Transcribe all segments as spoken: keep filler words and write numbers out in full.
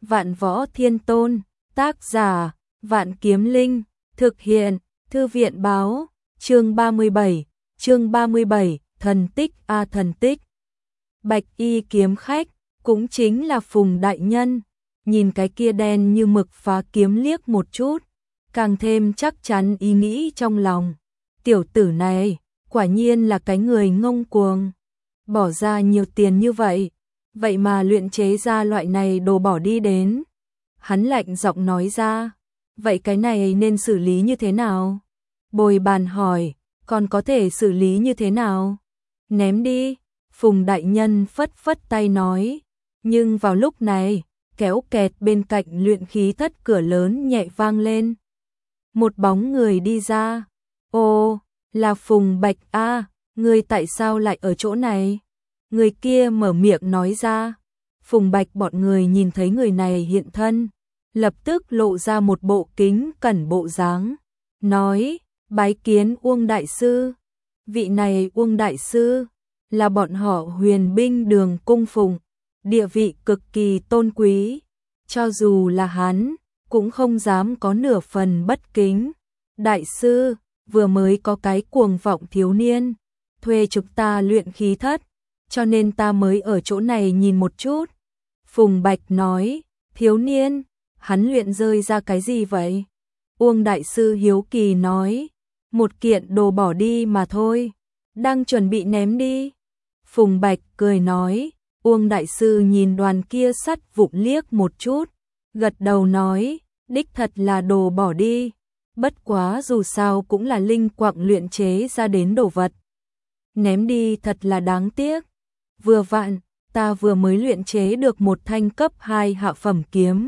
Vạn Võ Thiên Tôn, tác giả, Vạn Kiếm Linh, thực hiện, Thư viện báo, chương ba mươi bảy, chương ba mươi bảy, thần tích a thần tích. Bạch y kiếm khách, cũng chính là Phùng đại nhân, nhìn cái kia đen như mực phá kiếm liếc một chút, càng thêm chắc chắn ý nghĩ trong lòng. Tiểu tử này, quả nhiên là cái người ngông cuồng, bỏ ra nhiều tiền như vậy, vậy mà luyện chế ra loại này đồ bỏ đi đến. Hắn lạnh giọng nói ra, vậy cái này nên xử lý như thế nào? Bồi bàn hỏi, còn có thể xử lý như thế nào? Ném đi, Phùng đại nhân phất phất tay nói, nhưng vào lúc này, kéo kẹt bên cạnh luyện khí thất cửa lớn nhẹ vang lên. Một bóng người đi ra, ô, là Phùng Bạch a, người tại sao lại ở chỗ này? Người kia mở miệng nói ra. Phùng Bạch bọn người nhìn thấy người này hiện thân, lập tức lộ ra một bộ kính cẩn bộ dáng, nói, bái kiến Uông đại sư. Vị này Uông đại sư là bọn họ Huyền Binh Đường cung phụng, địa vị cực kỳ tôn quý, cho dù là hắn cũng không dám có nửa phần bất kính. Đại sư, vừa mới có cái cuồng vọng thiếu niên thuê chúng ta luyện khí thất, cho nên ta mới ở chỗ này nhìn một chút. Phùng Bạch nói, thiếu niên, hắn luyện rơi ra cái gì vậy? Uông đại sư hiếu kỳ nói, một kiện đồ bỏ đi mà thôi, đang chuẩn bị ném đi. Phùng Bạch cười nói, Uông đại sư nhìn đoàn kia sắt vụn liếc một chút, gật đầu nói, đích thật là đồ bỏ đi, bất quá dù sao cũng là linh quặng luyện chế ra đến đồ vật. Ném đi thật là đáng tiếc. Vừa vặn, ta vừa mới luyện chế được một thanh cấp hai hạ phẩm kiếm.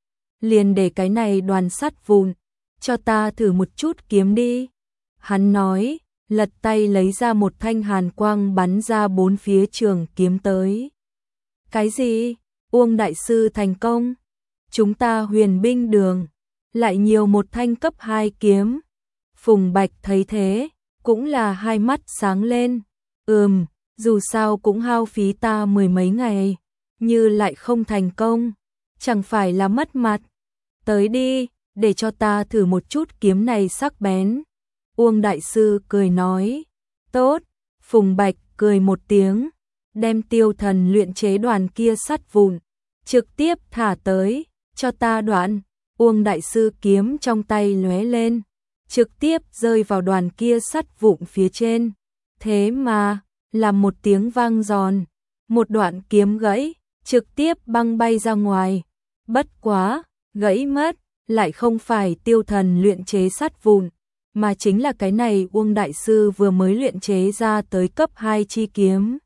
Liền để cái này đoàn sắt vụn, cho ta thử một chút kiếm đi. Hắn nói, lật tay lấy ra một thanh hàn quang bắn ra bốn phía trường kiếm tới. Cái gì? Uông đại sư thành công. Chúng ta Huyền Binh Đường lại nhiều một thanh cấp hai kiếm. Phùng Bạch thấy thế, cũng là hai mắt sáng lên. Ừm, dù sao cũng hao phí ta mười mấy ngày, như lại không thành công, chẳng phải là mất mặt. Tới đi, để cho ta thử một chút kiếm này sắc bén. Uông đại sư cười nói, tốt. Phùng Bạch cười một tiếng, đem tiêu thần luyện chế đoàn kia sắt vụn, trực tiếp thả tới, cho ta đoạn. Uông đại sư kiếm trong tay lóe lên, trực tiếp rơi vào đoàn kia sắt vụn phía trên. Thế mà, làm một tiếng vang giòn, một đoạn kiếm gãy, trực tiếp băng bay ra ngoài. Bất quá, gãy mất, lại không phải tiêu thần luyện chế sắt vụn, mà chính là cái này Uông đại sư vừa mới luyện chế ra tới cấp hai chi kiếm.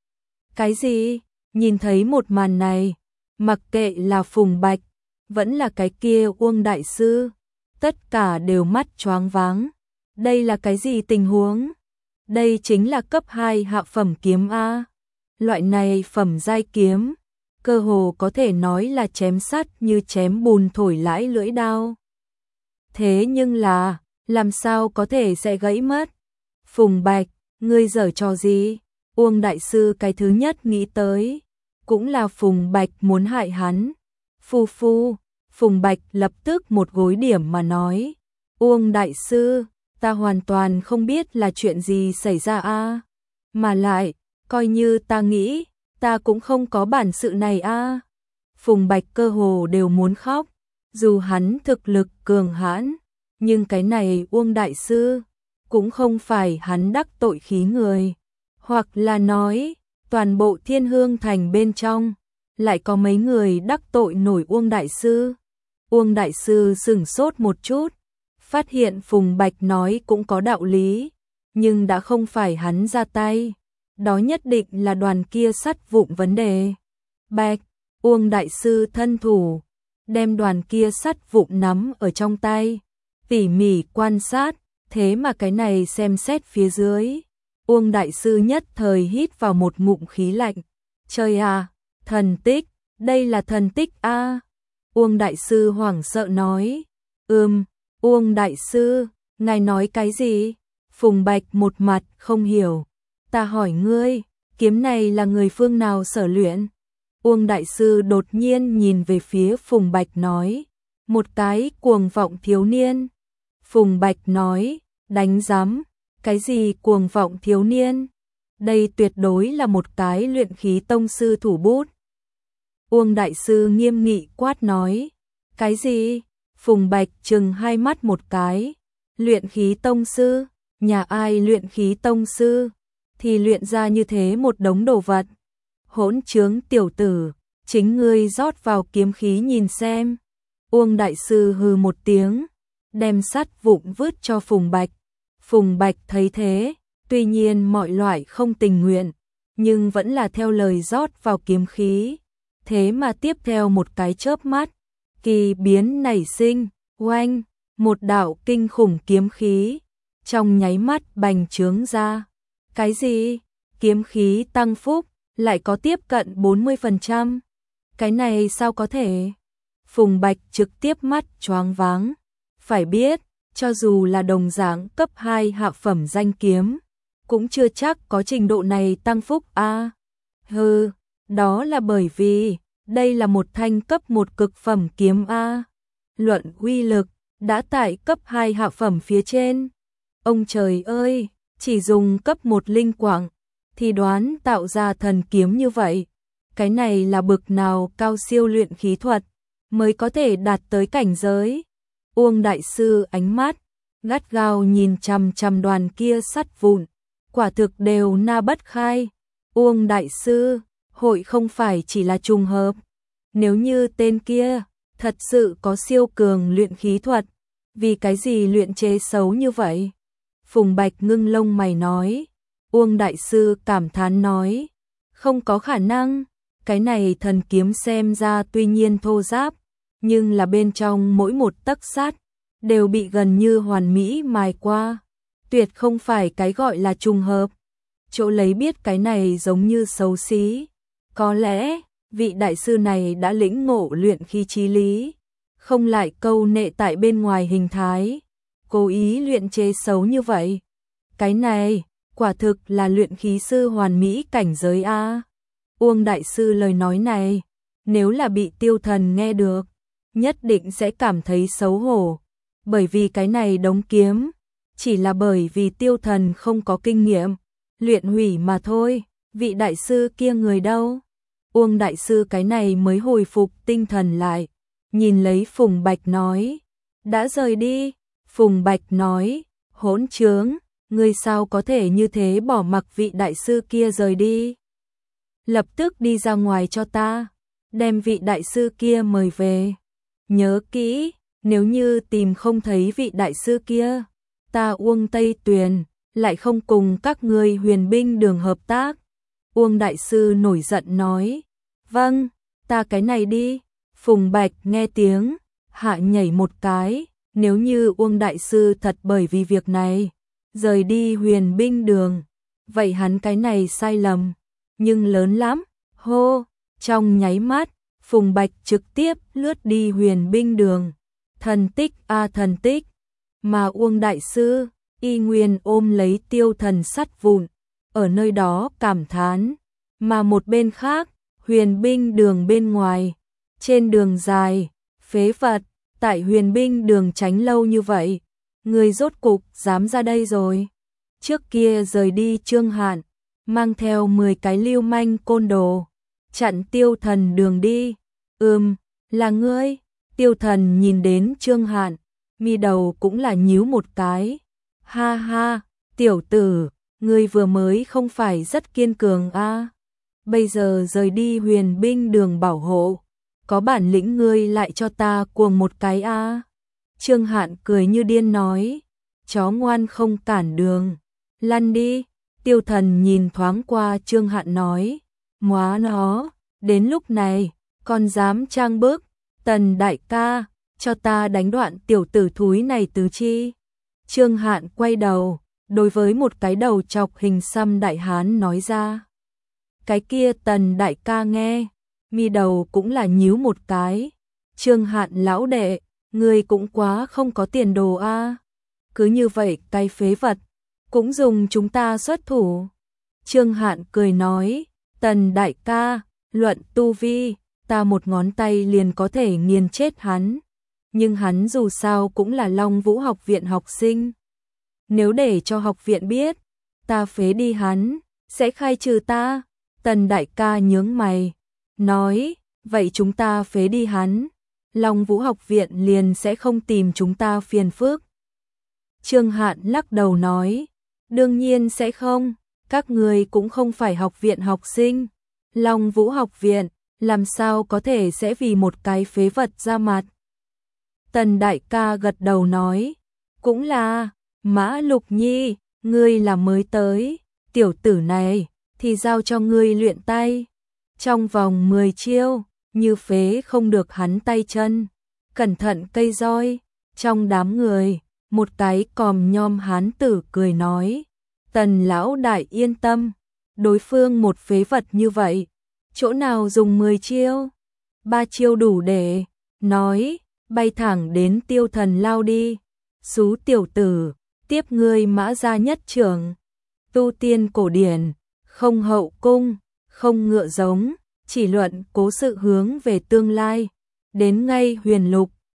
Cái gì? Nhìn thấy một màn này, mặc kệ là Phùng Bạch, vẫn là cái kia Uông đại sư, tất cả đều mắt choáng váng. Đây là cái gì tình huống? Đây chính là cấp hai hạ phẩm kiếm A. Loại này phẩm giai kiếm, cơ hồ có thể nói là chém sắt như chém bùn thổi lãi lưỡi đao. Thế nhưng là, làm sao có thể sẽ gãy mất? Phùng Bạch, ngươi giở trò gì? Uông đại sư cái thứ nhất nghĩ tới, cũng là Phùng Bạch muốn hại hắn. Phu phu, Phùng Bạch lập tức một gối điểm mà nói, Uông đại sư, ta hoàn toàn không biết là chuyện gì xảy ra a, mà lại, coi như ta nghĩ, ta cũng không có bản sự này a. Phùng Bạch cơ hồ đều muốn khóc, dù hắn thực lực cường hãn, nhưng cái này Uông đại sư cũng không phải hắn đắc tội khí người, hoặc là nói, toàn bộ Thiên Hương thành bên trong lại có mấy người đắc tội nổi Uông đại sư. Uông đại sư sửng sốt một chút, phát hiện Phùng Bạch nói cũng có đạo lý, nhưng đã không phải hắn ra tay, đó nhất định là đoàn kia sắt vụn vấn đề. Bạch, Uông đại sư thân thủ, đem đoàn kia sắt vụn nắm ở trong tay, tỉ mỉ quan sát, thế mà cái này xem xét phía dưới. Uông đại sư nhất thời hít vào một ngụm khí lạnh. Trời à, thần tích, đây là thần tích a. Uông đại sư hoảng sợ nói, ừm, Uông đại sư, ngài nói cái gì? Phùng Bạch một mặt không hiểu. Ta hỏi ngươi, kiếm này là người phương nào sở luyện? Uông đại sư đột nhiên nhìn về phía Phùng Bạch nói, một cái cuồng vọng thiếu niên. Phùng Bạch nói, đánh giám, cái gì cuồng vọng thiếu niên? Đây tuyệt đối là một cái luyện khí tông sư thủ bút. Uông đại sư nghiêm nghị quát nói, cái gì? Phùng Bạch trừng hai mắt một cái, luyện khí tông sư, nhà ai luyện khí tông sư, thì luyện ra như thế một đống đồ vật. Hỗn trướng tiểu tử, chính ngươi rót vào kiếm khí nhìn xem. Uông đại sư hừ một tiếng, đem sắt vụn vứt cho Phùng Bạch. Phùng Bạch thấy thế, tuy nhiên mọi loại không tình nguyện, nhưng vẫn là theo lời rót vào kiếm khí. Thế mà tiếp theo một cái chớp mắt, kỳ biến nảy sinh, oanh, một đạo kinh khủng kiếm khí, trong nháy mắt bành trướng ra. Cái gì? Kiếm khí tăng phúc, lại có tiếp cận bốn mươi phần trăm. Cái này sao có thể? Phùng Bạch trực tiếp mắt choáng váng. Phải biết, cho dù là đồng dạng cấp hai hạ phẩm danh kiếm, cũng chưa chắc có trình độ này tăng phúc a. À, hừ, đó là bởi vì đây là một thanh cấp một cực phẩm kiếm a. Luận uy lực đã tại cấp hai hạ phẩm phía trên. Ông trời ơi, chỉ dùng cấp một linh quảng thì đoán tạo ra thần kiếm như vậy. Cái này là bực nào cao siêu luyện khí thuật mới có thể đạt tới cảnh giới. Uông đại sư ánh mắt gắt gao nhìn chằm chằm đoàn kia sắt vụn, quả thực đều na bất khai. Uông đại sư, hội không phải chỉ là trùng hợp. Nếu như tên kia thật sự có siêu cường luyện khí thuật, vì cái gì luyện chế xấu như vậy? Phùng Bạch ngưng lông mày nói. Uông đại sư cảm thán nói, không có khả năng, cái này thần kiếm xem ra tuy nhiên thô ráp, nhưng là bên trong mỗi một tấc sắt đều bị gần như hoàn mỹ mài qua, tuyệt không phải cái gọi là trùng hợp. Chỗ lấy biết cái này giống như xấu xí, có lẽ vị đại sư này đã lĩnh ngộ luyện khí chí lý, không lại câu nệ tại bên ngoài hình thái, cố ý luyện chế xấu như vậy. Cái này quả thực là luyện khí sư hoàn mỹ cảnh giới a. Uông đại sư lời nói này, nếu là bị Tiêu Thần nghe được, nhất định sẽ cảm thấy xấu hổ, bởi vì cái này đống kiếm, chỉ là bởi vì Tiêu Thần không có kinh nghiệm, luyện hủy mà thôi, vị đại sư kia người đâu? Uông đại sư cái này mới hồi phục tinh thần lại, nhìn lấy Phùng Bạch nói, đã rời đi. Phùng Bạch nói, hỗn trướng, ngươi sao có thể như thế bỏ mặc vị đại sư kia rời đi? Lập tức đi ra ngoài cho ta, đem vị đại sư kia mời về. Nhớ kỹ, nếu như tìm không thấy vị đại sư kia, ta Uông Tây Tuyền lại không cùng các ngươi Huyền Binh Đường hợp tác. Uông đại sư nổi giận nói, vâng, ta cái này đi. Phùng Bạch nghe tiếng, hạ nhảy một cái, nếu như Uông đại sư thật bởi vì việc này rời đi Huyền Binh Đường, vậy hắn cái này sai lầm, nhưng lớn lắm. Hô, trong nháy mắt, Phùng Bạch trực tiếp lướt đi Huyền Binh Đường. Thần tích a à, thần tích, mà Uông đại sư y nguyên ôm lấy Tiêu Thần sắt vụn, ở nơi đó cảm thán, mà một bên khác, Huyền Binh Đường bên ngoài, trên đường dài, phế vật, tại Huyền Binh Đường tránh lâu như vậy, người rốt cục dám ra đây rồi. Trước kia rời đi Trương Hạn, mang theo mười cái lưu manh côn đồ, chặn Tiêu Thần đường đi. Ừm, là ngươi. Tiêu Thần nhìn đến Trương Hạn, mi đầu cũng là nhíu một cái. Ha ha, tiểu tử, ngươi vừa mới không phải rất kiên cường a? À? Bây giờ rời đi Huyền Binh Đường bảo hộ, có bản lĩnh ngươi lại cho ta cuồng một cái a. À? Trương Hạn cười như điên nói, chó ngoan không cản đường, lăn đi. Tiêu Thần nhìn thoáng qua Trương Hạn nói, móa nó, đến lúc này, còn dám trang bức, Tần đại ca, cho ta đánh đoạn tiểu tử thúi này tứ chi. Trương Hạn quay đầu, đối với một cái đầu chọc hình xăm đại hán nói ra. Cái kia Tần đại ca nghe, mi đầu cũng là nhíu một cái. Trương Hạn lão đệ, người cũng quá không có tiền đồ a. À. Cứ như vậy cái phế vật, cũng dùng chúng ta xuất thủ. Trương Hạn cười nói, Tần đại ca, Luận tu vi, ta một ngón tay liền có thể nghiền chết hắn. Nhưng hắn dù sao cũng là Long Vũ học viện học sinh. Nếu để cho học viện biết, ta phế đi hắn, sẽ khai trừ ta. Tần đại ca nhướng mày, nói, vậy chúng ta phế đi hắn, Long Vũ học viện liền sẽ không tìm chúng ta phiền phức. Trương Hạn lắc đầu nói, đương nhiên sẽ không, các người cũng không phải học viện học sinh. Long Vũ học viện, làm sao có thể sẽ vì một cái phế vật ra mặt. Tần đại ca gật đầu nói, cũng là, Mã Lục Nhi, ngươi là mới tới, tiểu tử này, thì giao cho ngươi luyện tay. Trong vòng mười chiêu, như phế không được hắn tay chân, cẩn thận cây roi. Trong đám người, một cái còm nhom hán tử cười nói, Tần lão đại yên tâm, đối phương một phế vật như vậy, chỗ nào dùng mười chiêu, ba chiêu đủ để, nói, bay thẳng đến Tiêu Thần lao đi. Xú tiểu tử, tiếp ngươi Mã gia nhất trưởng. Tu tiên cổ điển, không hậu cung, không ngựa giống, chỉ luận cố sự hướng về tương lai. Đến ngay huyền lục,